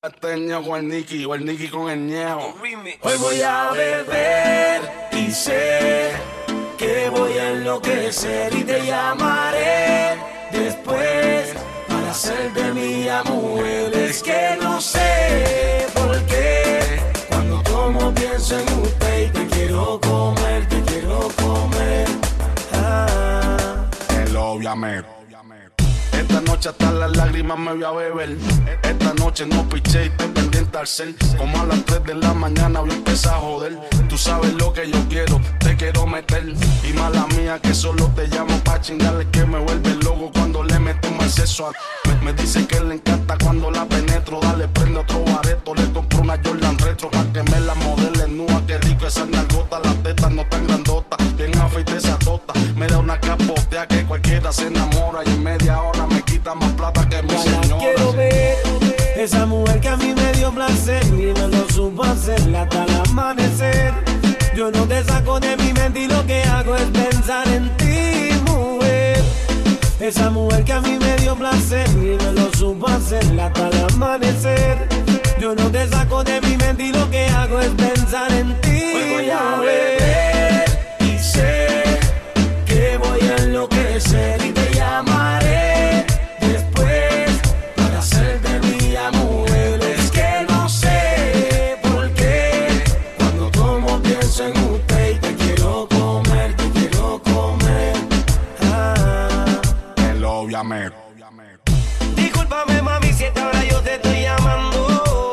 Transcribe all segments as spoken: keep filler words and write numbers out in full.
Teño con el Nicky o el Nicky con el Ñejo. Hoy voy a beber y sé que voy a enloquecer y te llamaré después para hacerte mía mujer. Es que no sé por qué cuando tomo pienso en usted y te quiero comer, te quiero comer. Ah. El obviamente. Esta noche hasta las lágrimas me voy a beber. Esta noche no piché y estoy pendiente al cel. Como a las tres de la mañana voy a empezar a joder. Tú sabes lo que yo quiero, te quiero meter. Y mala mía que solo te llamo pa' chingarle, que me vuelve loco cuando le meto un acceso a... Me, me dice que le encanta cuando la penetro. Dale, prende otro bareto, le compro una Jordan retro pa' que me la modele nua. Qué rico esa nalgota, las tetas no tan grandotas. Bien afeite esa tota, me da una capotea que cualquiera se enamora. Y en media hora me quita más plata que mi señora. Quiero ver esa mujer que a mí me dio placer y me lo supo hacer hasta el amanecer. Yo no te saco de mi mente y lo que hago es pensar en ti, mujer. Esa mujer que a mí me dio placer y me lo supo hacer hasta el amanecer. Yo no te saco de mi mente y lo que hago es pensar en ti. Hoy voy a beber y sé que voy a enloquecer y te llamaré después para hacerte mía mujer. Es que no sé por qué cuando tomo pienso en usted y te quiero comer, te quiero comer. Ah. El obviamente. Discúlpame mami si esta hora yo te estoy llamando.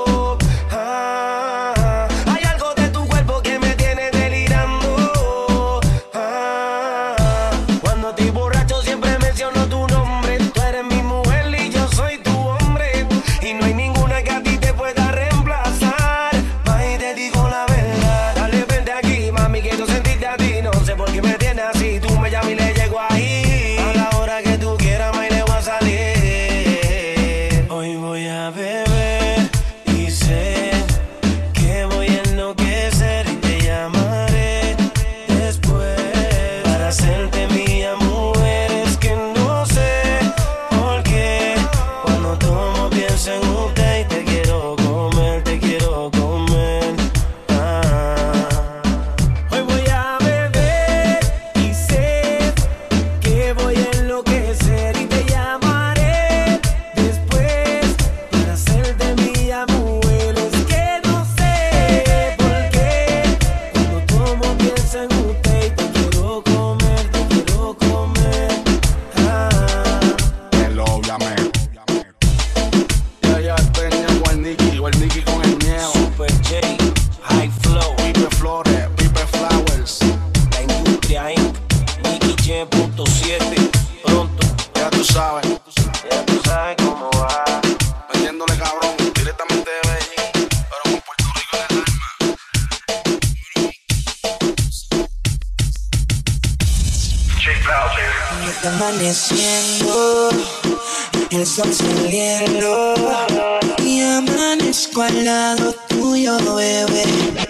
Amaneciendo, el sol saliendo y amanezco al lado tuyo, bebé.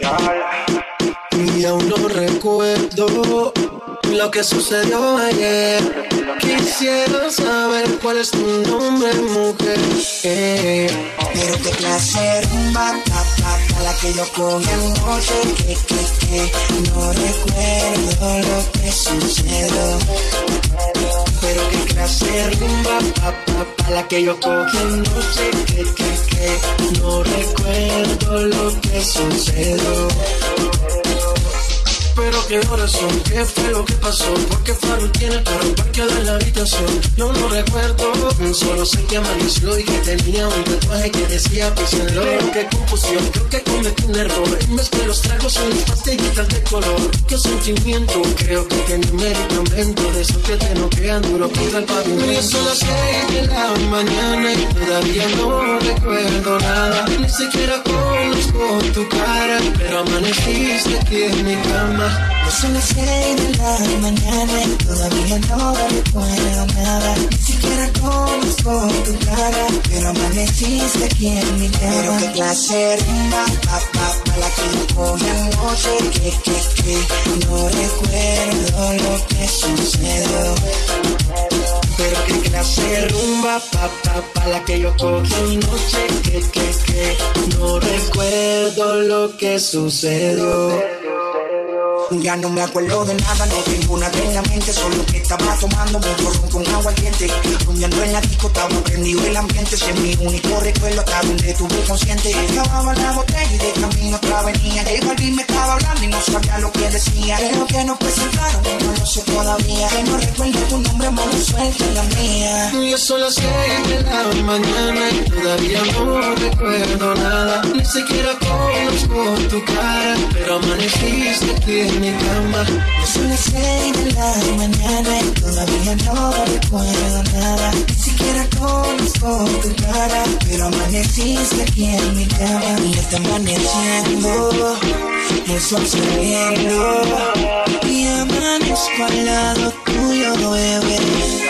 Y aún no recuerdo lo que sucedió ayer. Quisiera saber cuál es tu nombre, mujer. Eh. Pero qué clase rumba, pa, pa, pa, la que yo cogí anoche, que, que, que no recuerdo lo que sucedió. Pero qué clase rumba, pa, pa, pa, la que yo cogí anoche, que, que, que no recuerdo lo que sucedió. Pero qué horas son, qué fue lo que pasó, porque Farru tiene el carro parqueado en la habitación. Yo no recuerdo, solo sé que amaneció y que tenía un tatuaje que decía písenlo. Pero qué confusión, creo que cometí un error. En vez de los tragos son las pastillitas de color. Qué sentimiento, creo que tenía un medicamento de esos que te noquean duro contra el pavimento. Y son las seis de la mañana y todavía no recuerdo nada. Ni siquiera conozco tu cara, pero amaneciste aquí en mi cama. No son las seis de la mañana y todavía no recuerdo nada. Ni siquiera conozco tu cara, pero amaneciste aquí en mi cama. Pero qué clase rumba, pa, pa, pa, la que yo cogí anoche, que, que, que no recuerdo lo que sucedió. Pero qué clase rumba, pa, pa, pa, la que yo cogí anoche, que, que, que lo que sucedió. Ya no me acuerdo de nada, no tengo nada en la mente. Solo que estaba tomando mucho ron con agua caliente. Rumbeando en la disco, estaba prendido el ambiente. Ese es mi único recuerdo hasta donde estuve consciente. Acababa la botella y de camino otra venía. Llegó alguien me estaba hablando y no sabía lo que decía. Creo que nos presentaron, no lo sé todavía. Que no recuerdo tu nombre, mano suelta la mía. Ya son las seis de la mañana y todavía no recuerdo nada. Ni siquiera conozco tu cara, pero amaneciste aquí en mi cama. Ya son las seis de la mañana y todavía no recuerdo nada. Ni siquiera conozco tu cara, pero amaneciste aquí en mi cama. Y está amaneciendo, el sol saliendo, y amanezco al lado tuyo, bebé.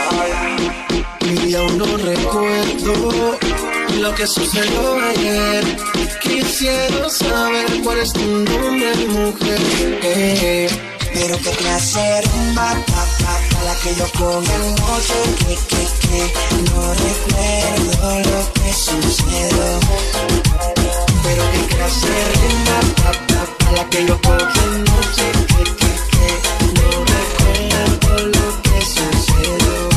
Y aún no recuerdo lo que sucedió ayer. Quisiera saber cuál es tu nombre, mujer. Eh, pero qué clase de rumba, pa, pa, pa, la que yo con el noche, que, que, que, no recuerdo lo que sucedió. Pero qué clase de rumba, pa, pa, pa, la que yo con el noche, que, que, que, no recuerdo lo que sucedió.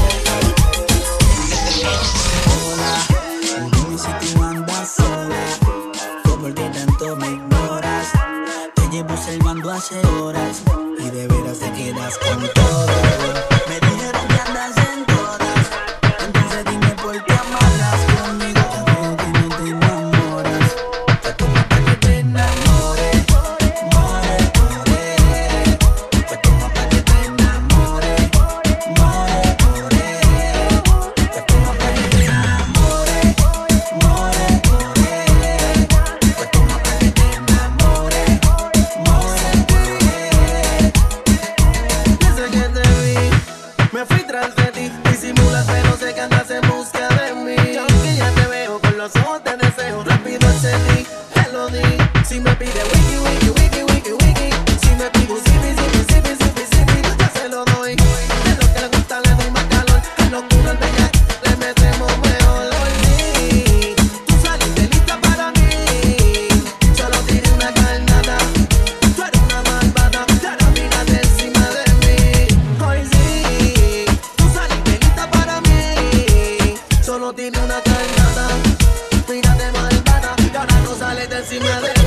Hola, dime si tú andas sola, o por qué tanto me ignoras. Te llevo observando hace horas y de veras te quedas con todo. Me dijeron que andas en todas, entonces dime por qué amarras conmigo. Te veo que no te enamoras, te toma pa' que te enamore, more, more. Te toma pa' que te enamore, more, more. Te toma pa' que te enamore, more, more. Te toma pa' que te enamore, more, more. Desde que te vi, me fui tras de ti. Disimulas pero sé que andas en busca de mí. Y aunque ya te veo con los ojos te deseo, rápido accedí, te lo di. Si me pide wiki, wiki, wiki, wiki, wiki. Si me pide zipi, zipi, zipi, zipi, zipi, yo se lo doy. Es lo que le gusta, le doy más calor. Es locura, el bellac, le metemos mejor. Hoy tú saliste lista para mí. Solo tiré una carnada. Tú eres una malvada, y ahora mírate encima de mí. Hoy sí, tú saliste lista para mí. Solo tiré una carnada. Mírate malvada, y ahora no sales de encima de mí.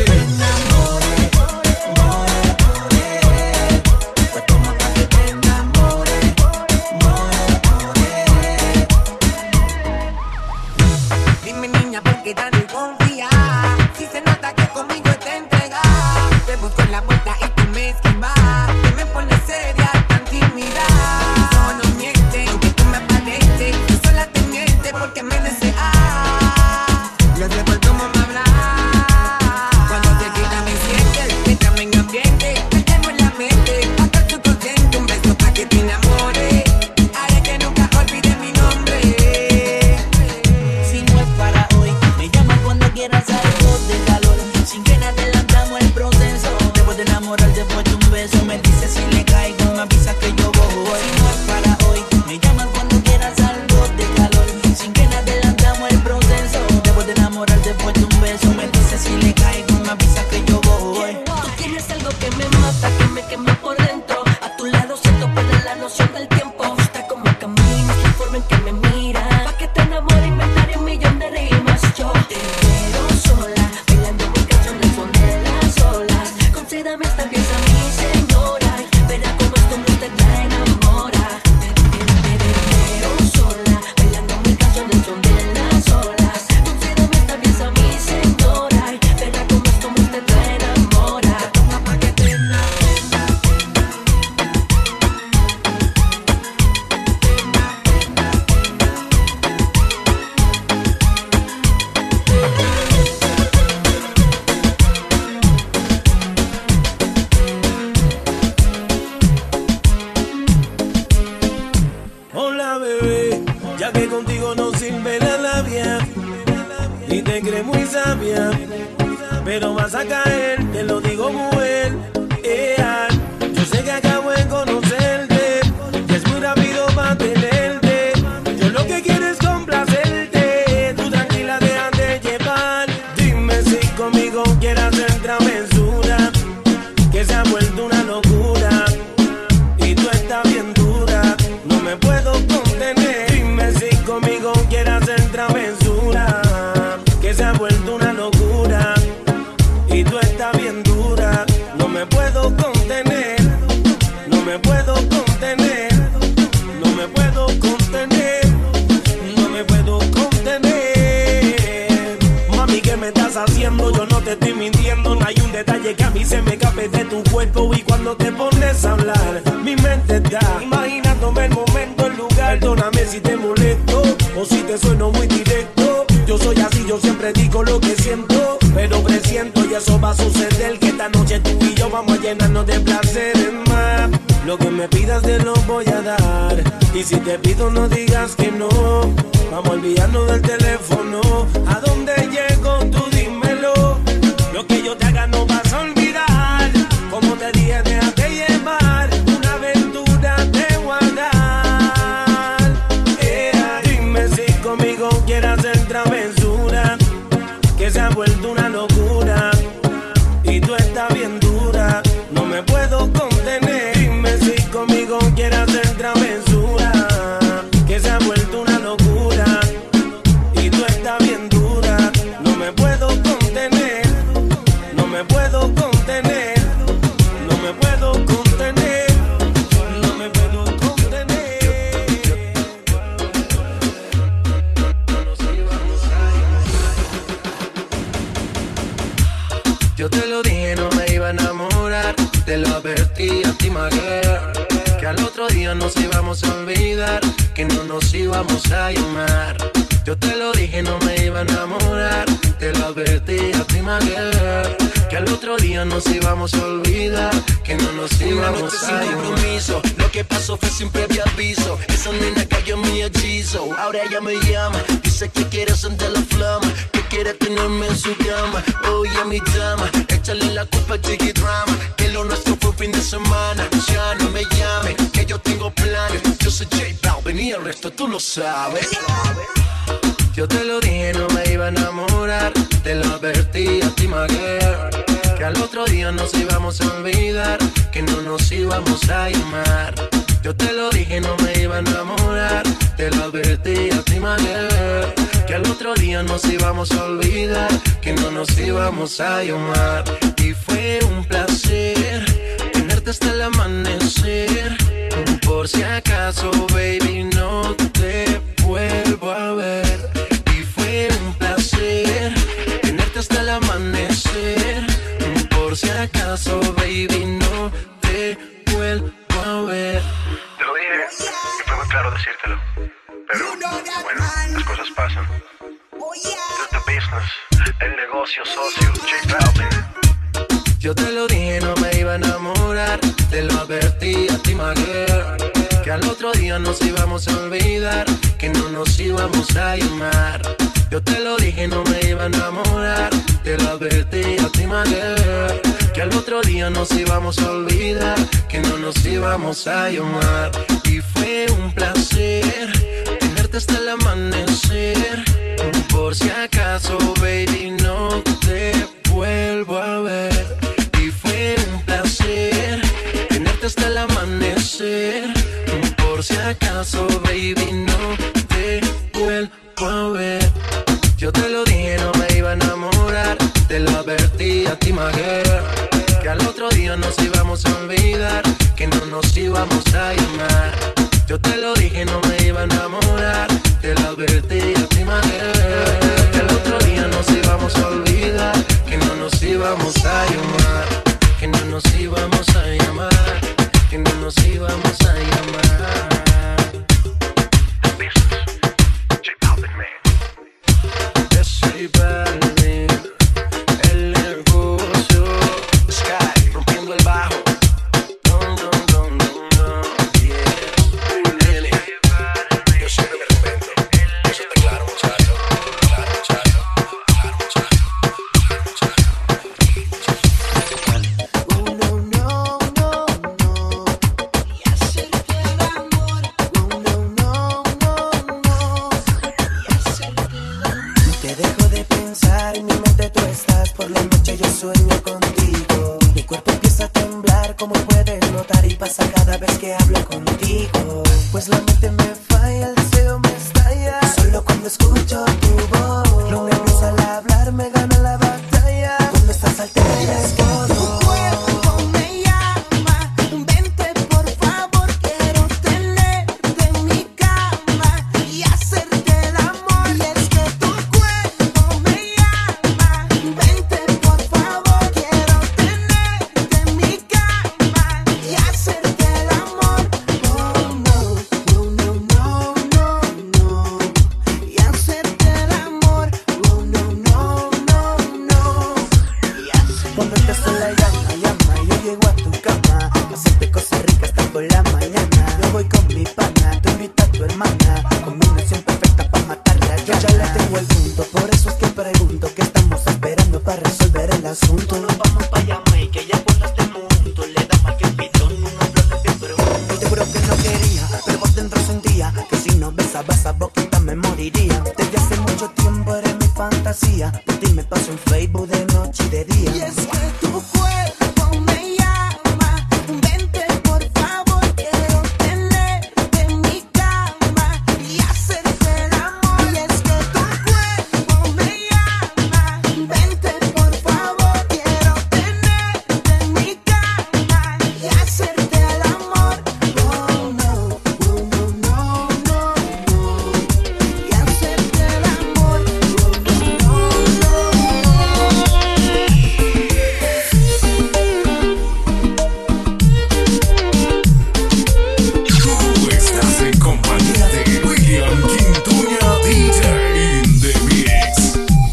Dime niña, ¿por qué tan desconfía? Si se nota que conmigo te entrega. Te busco en la vuelta y tú me esquivas. Que me pones seria, tan tímida. Eso no miente, aunque tú me aparentes. Yo sola te miente porque me deseas. Yo sé por cómo me hablas. Cuando te quita me sientes, entrame en ambiente. Me tengo en la mente, hasta tu consciente. Un beso pa' que te enamore. Haré que nunca olvide mi nombre. Si no es para hoy, me llamas cuando quieras algo de calor. Sin que nada adelantamos el proceso. Después de enamorar, después de un beso, me dices si le caigo, me avisas que yo voy. Si no es para hoy, me llamas cuando quieras algo de calor. Sin que nada adelantamos el proceso. Después de enamorar, después de un beso, me dices si le caigo, me avisas que yo voy. Tú tienes algo que me mata, que me quema por dentro. A tu lado siento perder la noción del tiempo. Me gusta cómo caminas, la forma en que me miras. Pa' que te enamore inventaré un millón de rimas. Yo te quiero sola, bailando mi canción al son de las olas. Concédame esta pieza, mi señora. Verá cómo esto no te la enamora. Te, te, te, te quiero sola, bailando mi canción al son de las olas. Concédame esta pieza, mi señora. Verá cómo esto no te la enamora. Toma pa' que te Hola bebé, ya que contigo no sirve la labia y te crees muy sabia, pero vas a caer, te lo digo mujer. Ea, yo sé que acabo de conocerte, que es muy rápido para tenerte. Yo lo que quiero es complacerte, tú tranquila déjate llevar. Dime si conmigo quieres hacer estás haciendo, yo no te estoy mintiendo. No hay un detalle que a mí se me escape de tu cuerpo. Y cuando te pones a hablar, mi mente está imaginándome el momento, el lugar. Perdóname si te molesto o si te sueno muy directo. Yo soy así, yo siempre digo lo que siento, pero presiento y eso va a suceder, que esta noche tú y yo vamos a llenarnos de placeres más. Lo que me pidas te lo voy a dar, y si te pido no digas que no. Vamos a olvidarnos del teléfono. ¿A dónde llego? Tú dímelo. Lo que yo te haga no vas a olvidar. Como te dije, déjate llevar. Una aventura te voy a dar. Yeah. Dime si conmigo quieres hacer travesura, que se ha vuelto una locura y tú estás bien dura. No me puedo contener. Dime si conmigo quieres hacer travesura, que se ha vuelto una locura y tú estás bien dura. No me puedo contener, no me puedo contener, no me puedo contener, no me puedo contener. Yo te lo dije, no me iba a enamorar. Te lo advertí a ti, my girl, que al otro día nos íbamos a olvidar, que no nos íbamos a llamar. Yo te lo dije, no me iba a enamorar. Te lo advertí a ti, my girl, que al otro día nos íbamos a olvidar, que no nos íbamos a llamar. Lo que pasó fue sin previo aviso. Esa nena cayó en mi hechizo. Ahora ella me llama, dice que quiere sentir la flama, que quiere tenerme en su cama. Oye, mi dama, échale la culpa a Chiqui Drama, que lo nuestro fue un fin de semana. Ya no me llame, que yo tengo planes. Yo soy J Balvin y el resto tú lo sabes. Yo te lo dije, no me iba a enamorar. Te lo advertí a ti, my girl, que al otro día nos íbamos a olvidar, que no nos íbamos a llamar. Yo te lo dije, no me iba a enamorar. Te lo advertí a ti, my girl, que al otro día nos íbamos a olvidar, que no nos íbamos a llamar. Y fue un placer tenerte hasta el amanecer. Por si acaso, baby, no te vuelvo a ver. Y fue un placer tenerte hasta el amanecer. Por si acaso, baby, no te vuelvo a ver. Te lo dije y fue muy claro decírtelo, pero bueno, las cosas pasan. It's the business, el negocio, socio, J Balvin. Yo te lo dije, no me iba a enamorar. Te lo advertí a ti, my girl, que al otro día nos íbamos a olvidar, que no nos íbamos a llamar. Yo te lo dije, no me iba a enamorar. Te lo advertí a ti, my girl, que al otro día nos íbamos a olvidar, que no nos íbamos a llamar. Y fue un placer tenerte hasta el amanecer. Por si acaso, baby, no te vuelvo a ver. Y fue un placer tenerte hasta el amanecer. Por si acaso, baby, no te vuelvo a ver. Yo te lo dije, no me iba a enamorar. Te lo advertí a ti, my girl, que al otro día nos íbamos a olvidar, que no nos íbamos a llamar. Yo te lo dije, no me iba a enamorar. Te lo advertí a ti, my girl, que al otro día nos íbamos a olvidar, que no nos íbamos a llamar, que no nos íbamos a llamar, que no nos íbamos a llamar. J Balvin, man. Es J Balvin, el negocio. Sky, rompiendo el bajo. Dun, dun, dun, dun, dun, yeah. Really. Yo siempre me respeto. Eso está claro, muchacho. Claro, muchacho. Claro, muchacho. Claro, muchacho. Oh, no, no, no, no. Y hacerte el amor. Oh, no, no, no, no. Y hacerte el amor. Te dejo de pensar, en mi mente tú estás. Por la noche yo sueño contigo. Mi cuerpo empieza a temblar, como puedes notar, y pasa cada vez que hablo contigo. Pues la mente me falla, el deseo me estalla. Solo cuando escucho tu voz. Los nervios al hablar me ganan la batalla. Cuando estás al tienes todo. Tu cuerpo me llama. Vente por favor, quiero tenerte en mi cama y hacerte el amor. Y es que tu cuerpo me llama. fantasía. De ti me paso en Facebook de noche y de día. Y es que tu cuerpo me llama. Vente por favor, quiero tenerte en mi cama y hacerte el amor. Y es que tu cuerpo me llama. Vente por favor, quiero tenerte en mi cama y hacerte el amor. Oh no, oh no, no, no, no. Y hacerte el amor. Oh no, no, Tú estás en compañía de William Quintuña, D J in the mix.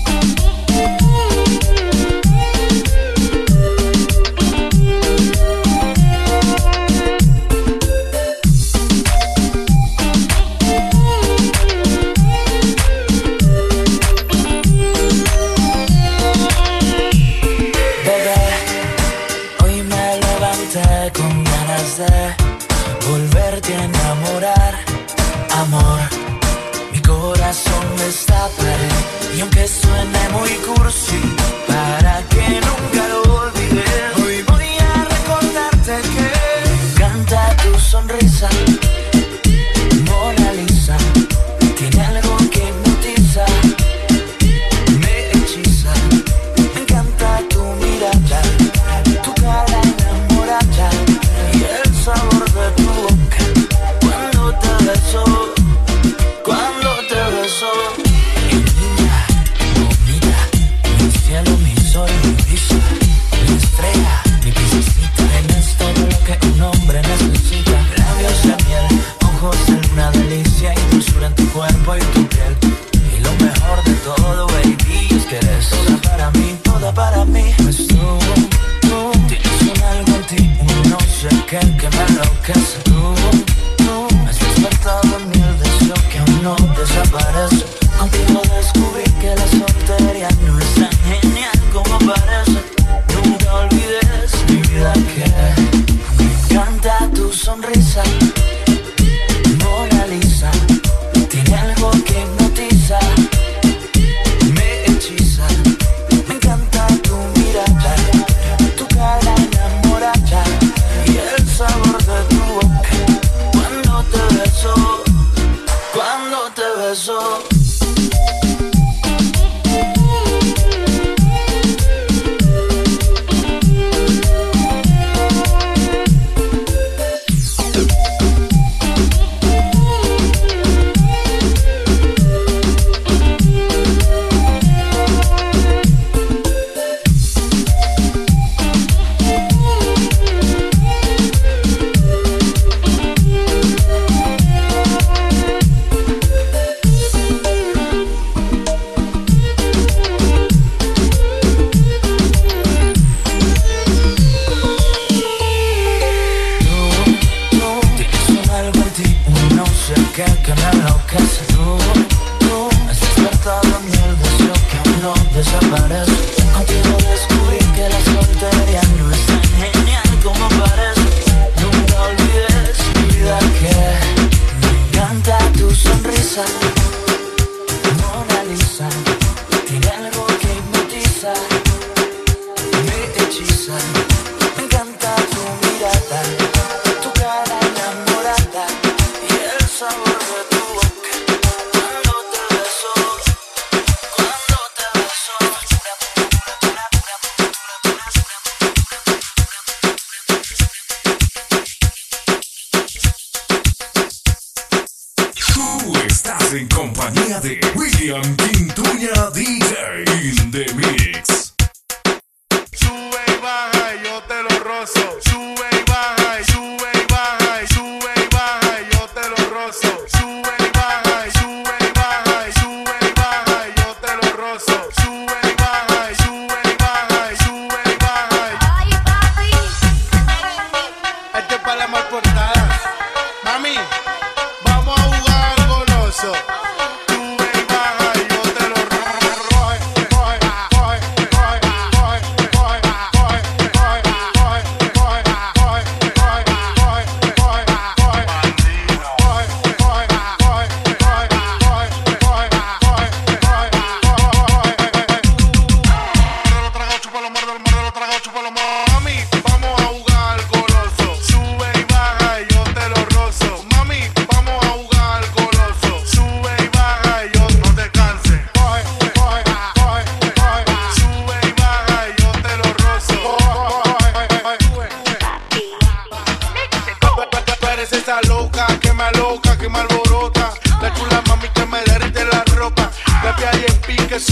Bebé, hoy me levanté con ganas de volverte a enamorar. Amor, mi corazón está pared. Y aunque suene muy cursi, para que nunca lo olvides, hoy voy a recordarte que me encanta tu sonrisa. Mona Lisa, tiene algo que hipnotiza, me hechiza. Me encanta tu mirada, tu cara enamorada y el sabor de tu boca cuando te beso, cuando te beso. Mi niña, bonita, mi cielo, mi sol, mi brisa, mi estrella, mi princesita. Tienes todo lo que un hombre necesita. Labios de miel, ojos de luna, delicia y dulzura en tu cuerpo y tu piel. Y lo mejor de todo, baby, es que eres toda para mí, toda para mí. Pues tú, tú, tienes un algo en ti, un no sé qué que me enloquece. Tú, tú, me has despertado en mí el deseo que aún no desaparece. Contigo descubrí que la soltería no es tan genial como parece. Nunca olvides, mi vida, que me encanta tu sonrisa. Mona Lisa, tiene algo que hipnotiza, me hechiza. Me encanta tu mirada, tu cara enamorada y el sabor de tu boca cuando te beso, cuando te beso. Que, que me enloquece. Tú, tú, me has despertado en mí el deseo que aún no desaparece. Contigo descubrí que la soltería no es tan genial como parece. Nunca olvides, mi vida, que me encanta tu sonrisa. Mona Lisa, tiene algo que hipnotiza, me hechiza. Me encanta tu mirada, tu cara enamorada y el sabor de tu boca cuando te beso, cuando te beso. Tú estás en compañía de William Quintuña, D J in the mix. Sube y baja y yo te lo rozo. Sube y baja y sube y baja y sube y baja y yo te lo rozo. Sube y baja y sube y baja y sube y baja y yo te lo rozo. Sube y baja y sube y baja y sube y baja y... ay papi. Este es para la mal portada. Mami, vamos a jugar goloso. Sube y baja y yo te lo rozo. Coge, coge, coge.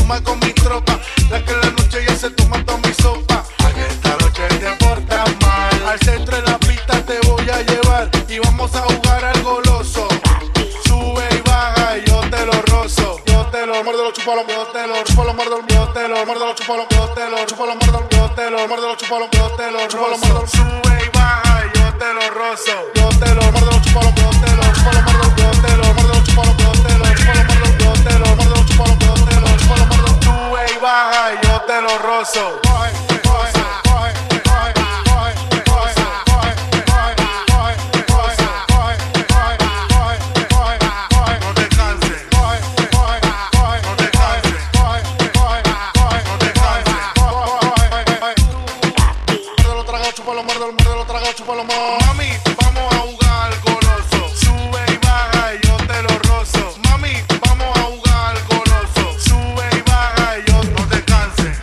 suma con mi tropa. La que en la noche ya se toma toda mi sopa. A que esta noche te portas mal. Al centro de la pista te voy a llevar y vamos a jugar al goloso. Sube y baja y yo te lo rozo. Yo te lo muerdo, lo chupo, lo yo te lo chupo, lo muerdo, yo te lo muerdo, lo chupo, lo yo te lo chupo, lo muerdo, yo te lo muerdo, lo chupo, lo yo te lo chupo, lo muerdo. Sube y baja y yo te lo rozo. Yo te lo muerdo, lo chupo, lo yo te lo chupo, lo muerdo, yo te lo muerdo, lo chupo, lo yo te lo chupo, lo muerdo, yo te lo muerdo, lo chupo, lo yo te lo chupo, lo muerdo. Sube y baja y yo te lo rozo. Mami, vamos a jugar goloso. Sube y baja y yo te lo rozo. Mami, vamos a jugar goloso. Sube y baja y yo no te canses.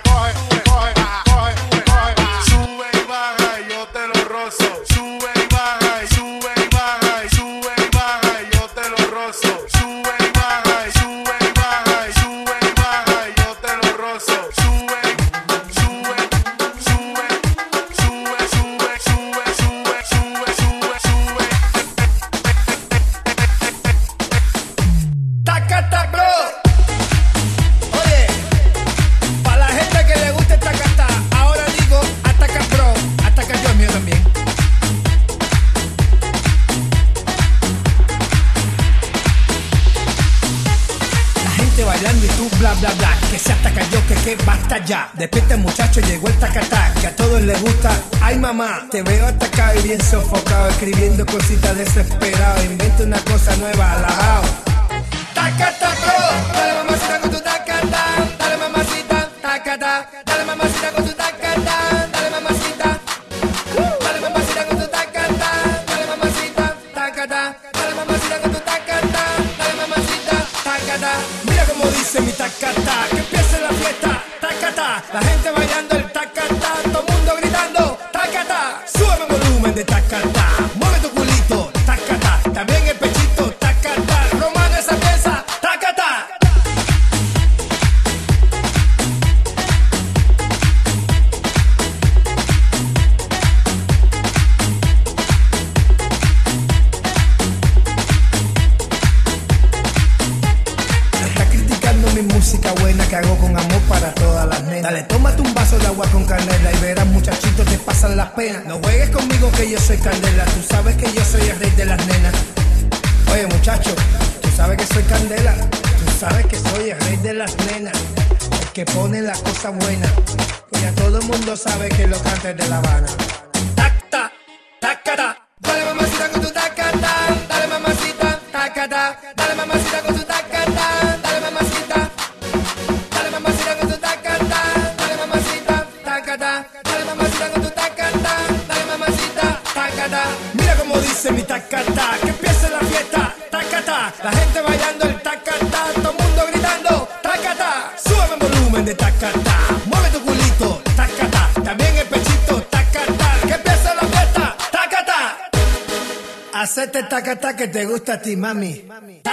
Sube y baja y yo te lo rozo. Sube y baja y sube y baja y sube y baja y yo te lo rozo. Sube y baja y sube y baja y sube y baja y yo te lo rozo. Sube, sube, sube, sube, sube, sube, sube, sube, sube, sube. Tacata, bro. Oye, para la gente que le gusta el tacata, ahora digo ataca, bro. Ataca yo, mío también. La gente bailando y tú bla bla bla. Que se ataca yo, que que basta ya. Despierta muchacho, llegó el tacatá. Que a todos les gusta. Ay mamá, te veo atacado y bien sofocado. Escribiendo cositas desesperado. Inventa una cosa nueva, alajao. Tacata, bro. Dale mamacita con tu tacata. Dale mamacita, tacata. Dale mamacita con tu tacata. Dale mamacita. Dale mamacita con tu tacata. Dale mamacita, tacata. Dale mamacita con tu tacata. Dale mamacita, tacata. Mira como dice mi tacata. Que empiece la fiesta, tacata. La gente bailando el tacata. Todo el mundo gritando, tacata. Sube el volumen de tacata. Mueve tu culito, tacata. También el pechito, tacata. Romano esa pieza, tacata. Está criticando mi música buena que hago con amor para todas las nenas. Dale, tómate un vaso de agua con canela y verás muchachitos te pasan las penas. No juegues conmigo que yo soy candela. Tú sabes que yo soy el rey de las nenas. Oye muchacho, tú sabes que soy candela. Tú sabes que soy el rey de las nenas. El que pone las cosas buenas. Y ya todo el mundo sabe que lo cantes de La Habana. Tacta, tacata. Dale mamacita con tu tacata. Dale mamacita, tacata. Dale mamacita con tu tacata. Dale mamacita. Dale mamacita con tu tacata. Dale mamacita, tacata. Dale mamacita con tu tacata. Dale mamacita, tacata. Mira como dice mi tacata. Que empiece la fiesta, tacata. La gente bailando el tacata. Todo el mundo gritando, tacata. Sube el volumen de tacata. Mueve tu culito, tacata. También el pechito, tacata. Que empiece la fiesta, tacata. Hacete tacata que te gusta a ti, mami.